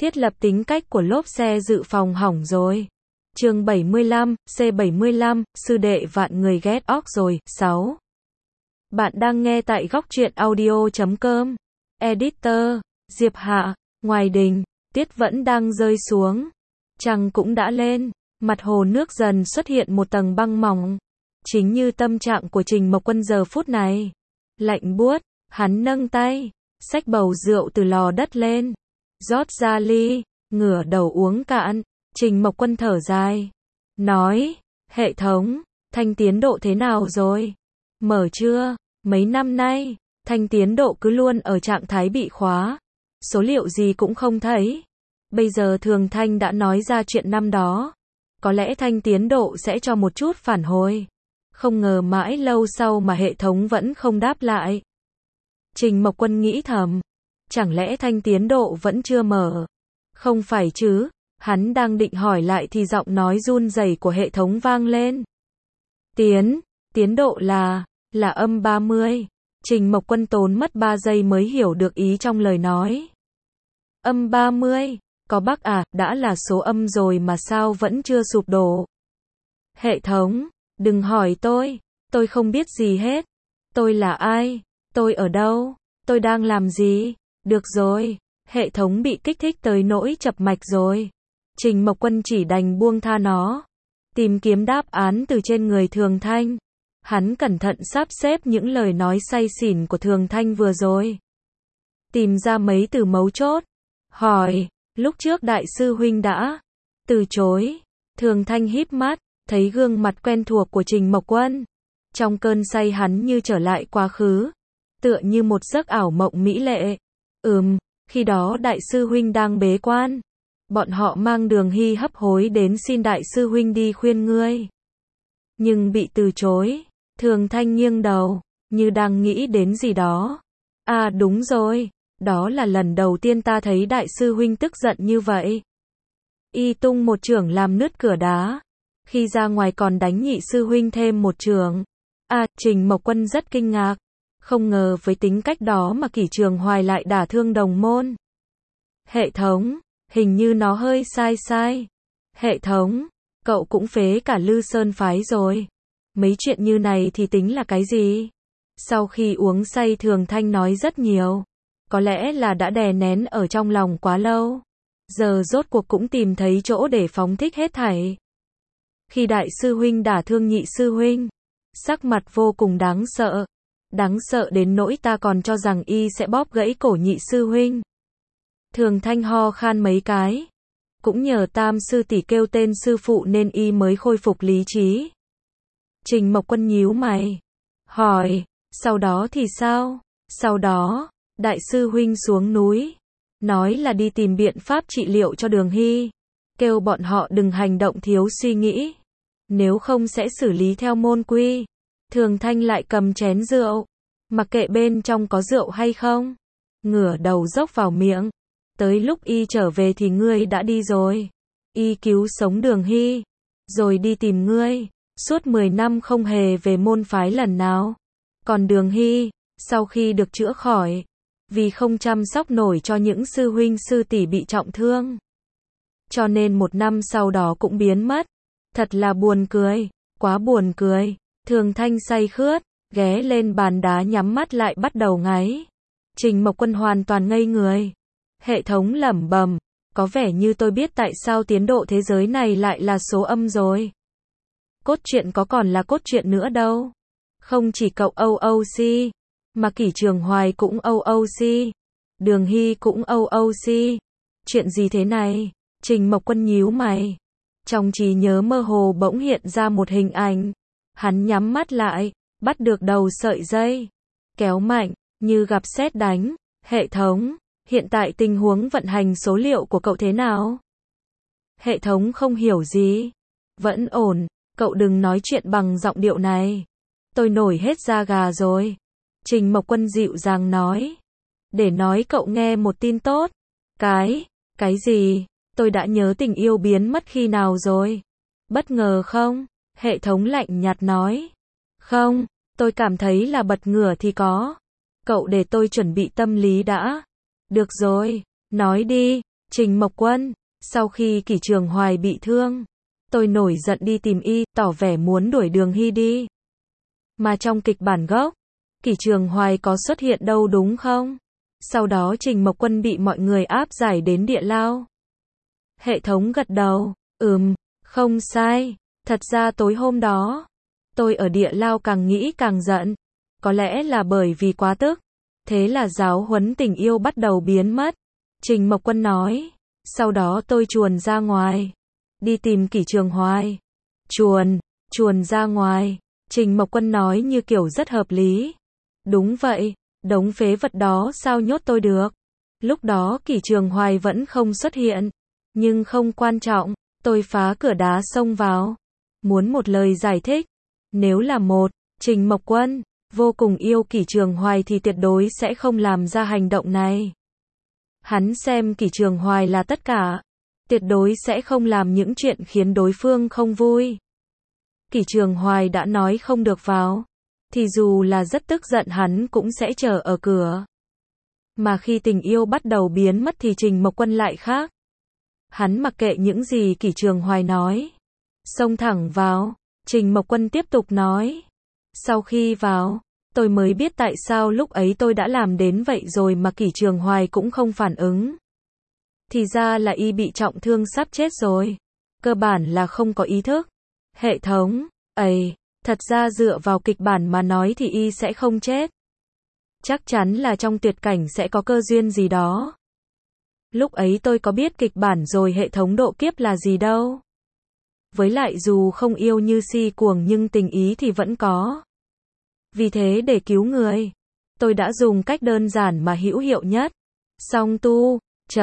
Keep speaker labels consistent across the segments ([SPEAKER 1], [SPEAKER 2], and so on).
[SPEAKER 1] Thiết lập tính cách của lốp xe dự phòng hỏng rồi. Chương 75, C75, sư đệ vạn người ghét óc rồi. 6. Bạn đang nghe tại góc truyện audio.com. Editor, Diệp Hạ, ngoài đình, tiết vẫn đang rơi xuống. Trăng cũng đã lên, mặt hồ nước dần xuất hiện một tầng băng mỏng. Chính như tâm trạng của Trình Mộc Quân giờ phút này. Lạnh buốt, hắn nâng tay, xách bầu rượu từ lò đất lên. Rót ra ly, ngửa đầu uống cạn. Trình Mộc Quân thở dài. Nói, hệ thống, Thanh tiến độ thế nào rồi? Mở chưa? Mấy năm nay, Thanh tiến độ cứ luôn ở trạng thái bị khóa. Số liệu gì cũng không thấy. Bây giờ Thường Thanh đã nói ra chuyện năm đó. Có lẽ Thanh tiến độ sẽ cho một chút phản hồi. Không ngờ mãi lâu sau mà hệ thống vẫn không đáp lại. Trình Mộc Quân nghĩ thầm. Chẳng lẽ Thanh tiến độ vẫn chưa mở? Không phải chứ, hắn đang định hỏi lại thì giọng nói run rẩy của hệ thống vang lên. Tiến độ là âm 30. Trình Mộc Quân tốn mất 3 giây mới hiểu được ý trong lời nói. Âm 30, có bug à, đã là số âm rồi mà sao vẫn chưa sụp đổ. Hệ thống, đừng hỏi tôi không biết gì hết. Tôi là ai? Tôi ở đâu? Tôi đang làm gì? Được rồi, hệ thống bị kích thích tới nỗi chập mạch rồi. Trình Mộc Quân chỉ đành buông tha nó. Tìm kiếm đáp án từ trên người Thường Thanh. Hắn cẩn thận sắp xếp những lời nói say xỉn của Thường Thanh vừa rồi. Tìm ra mấy từ mấu chốt. Hỏi, lúc trước đại sư huynh đã từ chối. Thường Thanh híp mắt, thấy gương mặt quen thuộc của Trình Mộc Quân. Trong cơn say hắn như trở lại quá khứ. Tựa như một giấc ảo mộng mỹ lệ. Khi đó đại sư huynh đang bế quan. Bọn họ mang Đường Hy hấp hối đến xin đại sư huynh đi khuyên ngươi. Nhưng bị từ chối. Thường Thanh nghiêng đầu, như đang nghĩ đến gì đó. À đúng rồi, đó là lần đầu tiên ta thấy đại sư huynh tức giận như vậy. Y tung một chưởng làm nứt cửa đá. Khi ra ngoài còn đánh nhị sư huynh thêm một chưởng. À, Trình Mộc Quân rất kinh ngạc. Không ngờ với tính cách đó mà Kỷ Trường Hoài lại đả thương đồng môn. Hệ thống, hình như nó hơi sai. Hệ thống, cậu cũng phế cả Lư Sơn phái rồi. Mấy chuyện như này thì tính là cái gì? Sau khi uống say Thường Thanh nói rất nhiều. Có lẽ là đã đè nén ở trong lòng quá lâu. Giờ rốt cuộc cũng tìm thấy chỗ để phóng thích hết thảy. Khi đại sư huynh đả thương nhị sư huynh, sắc mặt vô cùng đáng sợ. Đáng sợ đến nỗi ta còn cho rằng y sẽ bóp gãy cổ nhị sư huynh. Thường Thanh ho khan mấy cái. Cũng nhờ tam sư tỷ kêu tên sư phụ nên y mới khôi phục lý trí. Trình Mộc Quân nhíu mày. Hỏi, sau đó thì sao? Sau đó, đại sư huynh xuống núi. Nói là đi tìm biện pháp trị liệu cho Đường Hy. Kêu bọn họ đừng hành động thiếu suy nghĩ. Nếu không sẽ xử lý theo môn quy. Thường Thanh lại cầm chén rượu. Mặc kệ bên trong có rượu hay không. Ngửa đầu dốc vào miệng. Tới lúc y trở về thì ngươi đã đi rồi. Y cứu sống Đường Hy. Rồi đi tìm ngươi. Suốt 10 năm không hề về môn phái lần nào. Còn Đường Hy, sau khi được chữa khỏi, vì không chăm sóc nổi cho những sư huynh sư tỷ bị trọng thương. Cho nên 1 năm sau đó cũng biến mất. Thật là buồn cười, quá buồn cười. Thường Thanh say khướt, ghé lên bàn đá nhắm mắt lại bắt đầu ngáy. Trình Mộc Quân hoàn toàn ngây người. Hệ thống lẩm bẩm, có vẻ như tôi biết tại sao tiến độ thế giới này lại là số âm rồi. Cốt truyện có còn là cốt truyện nữa đâu. Không chỉ cậu OOC, mà Kỷ Trường Hoài cũng OOC. Đường Hy cũng OOC. Chuyện gì thế này? Trình Mộc Quân nhíu mày. Trong trí nhớ mơ hồ bỗng hiện ra một hình ảnh. Hắn nhắm mắt lại, bắt được đầu sợi dây. Kéo mạnh, như gặp sét đánh. Hệ thống, hiện tại tình huống vận hành số liệu của cậu thế nào? Hệ thống không hiểu gì. Vẫn ổn, cậu đừng nói chuyện bằng giọng điệu này. Tôi nổi hết da gà rồi. Trình Mộc Quân dịu dàng nói. Để nói cậu nghe một tin tốt. Cái gì? Tôi đã nhớ tình yêu biến mất khi nào rồi? Bất ngờ không? Hệ thống lạnh nhạt nói. Không, tôi cảm thấy là bật ngửa thì có. Cậu để tôi chuẩn bị tâm lý đã. Được rồi, nói đi. Trình Mộc Quân, sau khi Kỷ Trường Hoài bị thương, tôi nổi giận đi tìm y, tỏ vẻ muốn đuổi Đường Hy đi. Mà trong kịch bản gốc, Kỷ Trường Hoài có xuất hiện đâu đúng không? Sau đó Trình Mộc Quân bị mọi người áp giải đến địa lao. Hệ thống gật đầu, không sai. Thật ra tối hôm đó, tôi ở địa lao càng nghĩ càng giận. Có lẽ là bởi vì quá tức. Thế là giáo huấn tình yêu bắt đầu biến mất. Trình Mộc Quân nói. Sau đó tôi chuồn ra ngoài. Đi tìm Kỷ Trường Hoài. Chuồn ra ngoài. Trình Mộc Quân nói như kiểu rất hợp lý. Đúng vậy, đống phế vật đó sao nhốt tôi được. Lúc đó Kỷ Trường Hoài vẫn không xuất hiện. Nhưng không quan trọng, tôi phá cửa đá xông vào. Muốn một lời giải thích. Nếu là Trình Mộc Quân vô cùng yêu Kỷ Trường Hoài thì tuyệt đối sẽ không làm ra hành động này. Hắn xem Kỷ Trường Hoài là tất cả. Tuyệt đối sẽ không làm những chuyện khiến đối phương không vui. Kỷ Trường Hoài đã nói không được vào. Thì dù là rất tức giận hắn cũng sẽ chờ ở cửa. Mà khi tình yêu bắt đầu biến mất thì Trình Mộc Quân lại khác. Hắn mặc kệ những gì Kỷ Trường Hoài nói. Xông thẳng vào. Trình Mộc Quân tiếp tục nói. Sau khi vào, tôi mới biết tại sao lúc ấy tôi đã làm đến vậy rồi mà Kỷ Trường Hoài cũng không phản ứng. Thì ra là y bị trọng thương sắp chết rồi. Cơ bản là không có ý thức. Hệ thống, thật ra dựa vào kịch bản mà nói thì y sẽ không chết. Chắc chắn là trong tuyệt cảnh sẽ có cơ duyên gì đó. Lúc ấy tôi có biết kịch bản rồi hệ thống độ kiếp là gì đâu. Với lại dù không yêu như si cuồng nhưng tình ý thì vẫn có. Vì thế để cứu người, tôi đã dùng cách đơn giản mà hữu hiệu nhất. Song tu,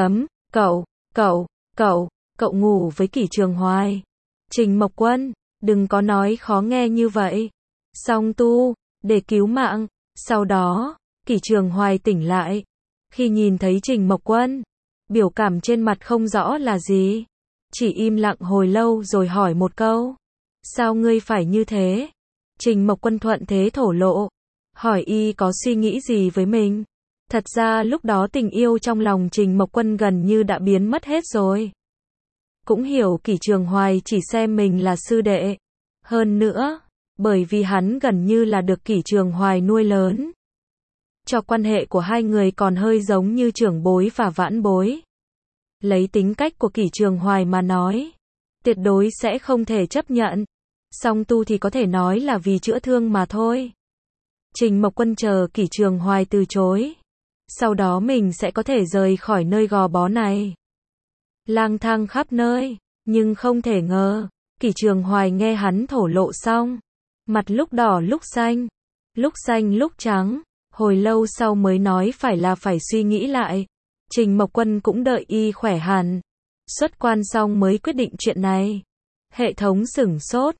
[SPEAKER 1] cậu ngủ với Kỷ Trường Hoài. Trình Mộc Quân, đừng có nói khó nghe như vậy. Song tu, để cứu mạng. Sau đó, Kỷ Trường Hoài tỉnh lại. Khi nhìn thấy Trình Mộc Quân, biểu cảm trên mặt không rõ là gì. Chỉ im lặng hồi lâu rồi hỏi một câu. Sao ngươi phải như thế? Trình Mộc Quân thuận thế thổ lộ. Hỏi y có suy nghĩ gì với mình. Thật ra lúc đó tình yêu trong lòng Trình Mộc Quân gần như đã biến mất hết rồi. Cũng hiểu Kỷ Trường Hoài chỉ xem mình là sư đệ. Hơn nữa, bởi vì hắn gần như là được Kỷ Trường Hoài nuôi lớn. Cho quan hệ của hai người còn hơi giống như trưởng bối và vãn bối. Lấy tính cách của Kỷ Trường Hoài mà nói, tuyệt đối sẽ không thể chấp nhận. Song tu thì có thể nói là vì chữa thương mà thôi. Trình Mộc Quân chờ Kỷ Trường Hoài từ chối. Sau đó mình sẽ có thể rời khỏi nơi gò bó này. Lang thang khắp nơi, nhưng không thể ngờ, Kỷ Trường Hoài nghe hắn thổ lộ xong. Mặt lúc đỏ lúc xanh lúc trắng. Hồi lâu sau mới nói phải suy nghĩ lại. Trình Mộc Quân cũng đợi y khỏe hẳn. Xuất quan xong mới quyết định chuyện này. Hệ thống sửng sốt.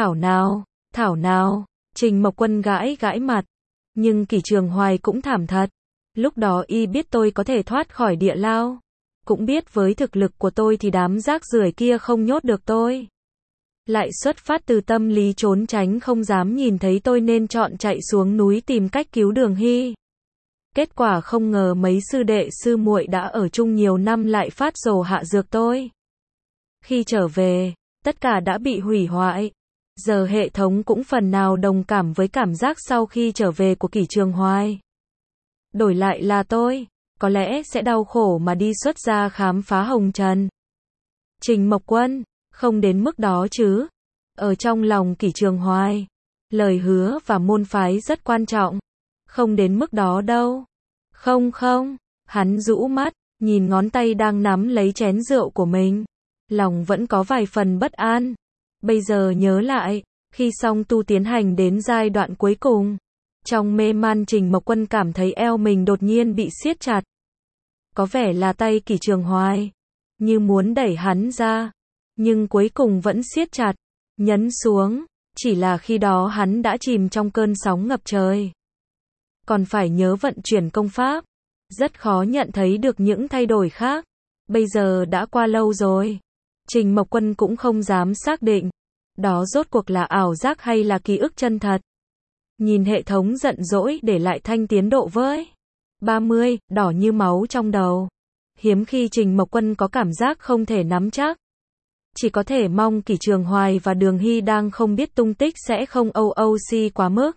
[SPEAKER 1] Thảo nào. Trình Mộc Quân gãi mặt. Nhưng Kỷ Trường Hoài cũng thảm thật. Lúc đó y biết tôi có thể thoát khỏi địa lao. Cũng biết với thực lực của tôi thì đám rác rưởi kia không nhốt được tôi. Lại xuất phát từ tâm lý trốn tránh không dám nhìn thấy tôi nên chọn chạy xuống núi tìm cách cứu Đường Hy. Kết quả không ngờ mấy sư đệ sư muội đã ở chung nhiều năm lại phát rồ hạ dược tôi. Khi trở về, tất cả đã bị hủy hoại. Giờ hệ thống cũng phần nào đồng cảm với cảm giác sau khi trở về của Kỷ Trường Hoài. Đổi lại là tôi, có lẽ sẽ đau khổ mà đi xuất gia khám phá hồng trần. Trình Mộc Quân, không đến mức đó chứ. Ở trong lòng Kỷ Trường Hoài, lời hứa và môn phái rất quan trọng. Không đến mức đó đâu. Không, hắn rũ mắt, nhìn ngón tay đang nắm lấy chén rượu của mình. Lòng vẫn có vài phần bất an. Bây giờ nhớ lại, khi song tu tiến hành đến giai đoạn cuối cùng. Trong mê man Trình Mộc Quân cảm thấy eo mình đột nhiên bị siết chặt. Có vẻ là tay Kỷ Trường Hoài, như muốn đẩy hắn ra. Nhưng cuối cùng vẫn siết chặt, nhấn xuống. Chỉ là khi đó hắn đã chìm trong cơn sóng ngập trời. Còn phải nhớ vận chuyển công pháp. Rất khó nhận thấy được những thay đổi khác. Bây giờ đã qua lâu rồi. Trình Mộc Quân cũng không dám xác định. Đó rốt cuộc là ảo giác hay là ký ức chân thật. Nhìn hệ thống giận dỗi để lại thanh tiến độ với 30, đỏ như máu trong đầu. Hiếm khi Trình Mộc Quân có cảm giác không thể nắm chắc. Chỉ có thể mong Kỷ Trường Hoài và Đường Hy đang không biết tung tích sẽ không OOC quá mức,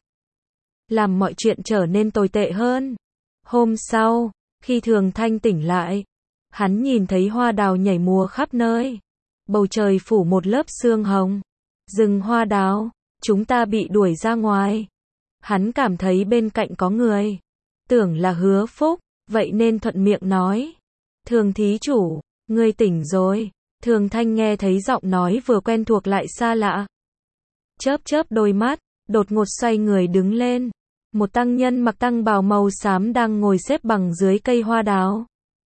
[SPEAKER 1] làm mọi chuyện trở nên tồi tệ hơn. Hôm sau, khi Thường Thanh tỉnh lại, hắn nhìn thấy hoa đào nhảy múa khắp nơi. Bầu trời phủ một lớp sương hồng. Rừng hoa đào, chúng ta bị đuổi ra ngoài. Hắn cảm thấy bên cạnh có người. Tưởng là Hứa Phúc, vậy nên thuận miệng nói. Thường thí chủ, ngươi tỉnh rồi. Thường Thanh nghe thấy giọng nói vừa quen thuộc lại xa lạ. Chớp chớp đôi mắt, đột ngột xoay người đứng lên. Một tăng nhân mặc tăng bào màu xám đang ngồi xếp bằng dưới cây hoa đào.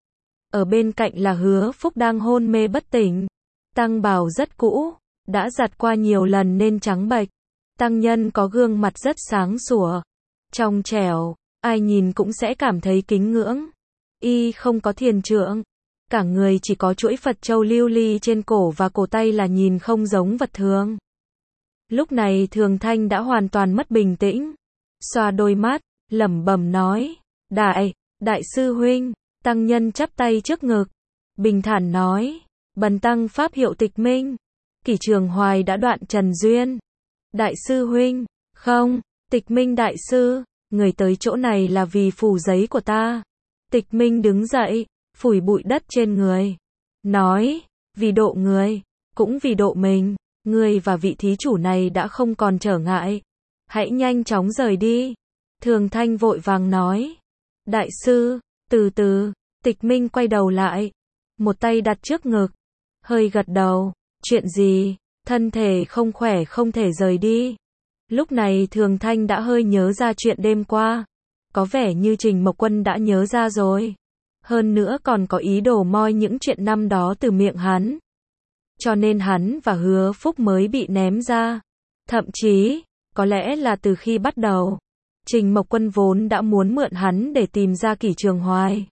[SPEAKER 1] Ở bên cạnh là Hứa Phúc đang hôn mê bất tỉnh. Tăng bào rất cũ, đã giặt qua nhiều lần nên trắng bệch. Tăng nhân có gương mặt rất sáng sủa, trong trẻo, ai nhìn cũng sẽ cảm thấy kính ngưỡng. Y không có thiền trượng, cả người chỉ có chuỗi Phật châu lưu ly trên cổ và cổ tay là nhìn không giống vật thường. Lúc này Thường Thanh đã hoàn toàn mất bình tĩnh, xoa đôi mắt, lẩm bẩm nói, đại sư huynh. Tăng nhân chắp tay trước ngực, bình thản nói, bần tăng pháp hiệu Tịch Minh. Kỷ Trường Hoài đã đoạn trần duyên. Đại sư huynh, không, Tịch Minh đại sư, người tới chỗ này là vì phù giấy của ta. Tịch Minh đứng dậy, phủi bụi đất trên người, nói, vì độ người, cũng vì độ mình, ngươi và vị thí chủ này đã không còn trở ngại. Hãy nhanh chóng rời đi. Thường Thanh vội vàng nói, đại sư, từ từ. Tịch Minh quay đầu lại, một tay đặt trước ngực, hơi gật đầu, chuyện gì, thân thể không khỏe không thể rời đi. Lúc này Thường Thanh đã hơi nhớ ra chuyện đêm qua, có vẻ như Trình Mộc Quân đã nhớ ra rồi, hơn nữa còn có ý đồ moi những chuyện năm đó từ miệng hắn, cho nên hắn và Hứa Phúc mới bị ném ra. Thậm chí, có lẽ là từ khi bắt đầu, Trình Mộc Quân vốn đã muốn mượn hắn để tìm ra Kỷ Trường Hoài.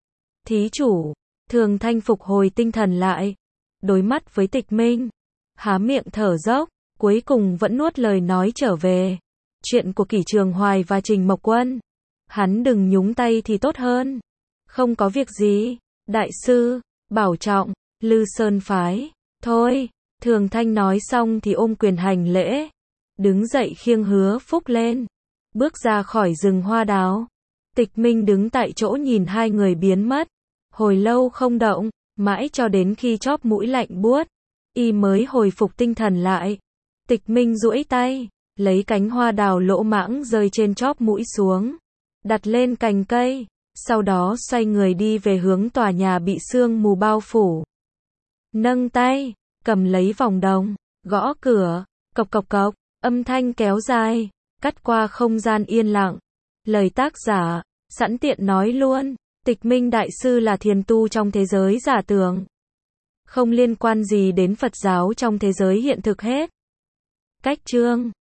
[SPEAKER 1] Thí chủ, Thường Thanh phục hồi tinh thần lại, đối mắt với Tịch Minh, há miệng thở dốc, cuối cùng vẫn nuốt lời nói trở về. Chuyện của Kỷ Trường Hoài và Trình Mộc Quân, hắn đừng nhúng tay thì tốt hơn. Không có việc gì, đại sư, bảo trọng, Lư Sơn phái. Thôi, Thường Thanh nói xong thì ôm quyền hành lễ, đứng dậy khiêng Hứa Phúc lên, bước ra khỏi rừng hoa đào. Tịch Minh đứng tại chỗ nhìn hai người biến mất, hồi lâu không động, mãi cho đến khi chóp mũi lạnh buốt, y mới hồi phục tinh thần lại. Tịch Minh duỗi tay, lấy cánh hoa đào lỗ mãng rơi trên chóp mũi xuống, đặt lên cành cây, sau đó xoay người đi về hướng tòa nhà bị sương mù bao phủ. Nâng tay, cầm lấy vòng đồng, gõ cửa, cộc cộc cộc, âm thanh kéo dài, cắt qua không gian yên lặng. Lời tác giả, sẵn tiện nói luôn, Tịch Minh đại sư là thiền tu trong thế giới giả tưởng, không liên quan gì đến Phật giáo trong thế giới hiện thực hết. Cách chương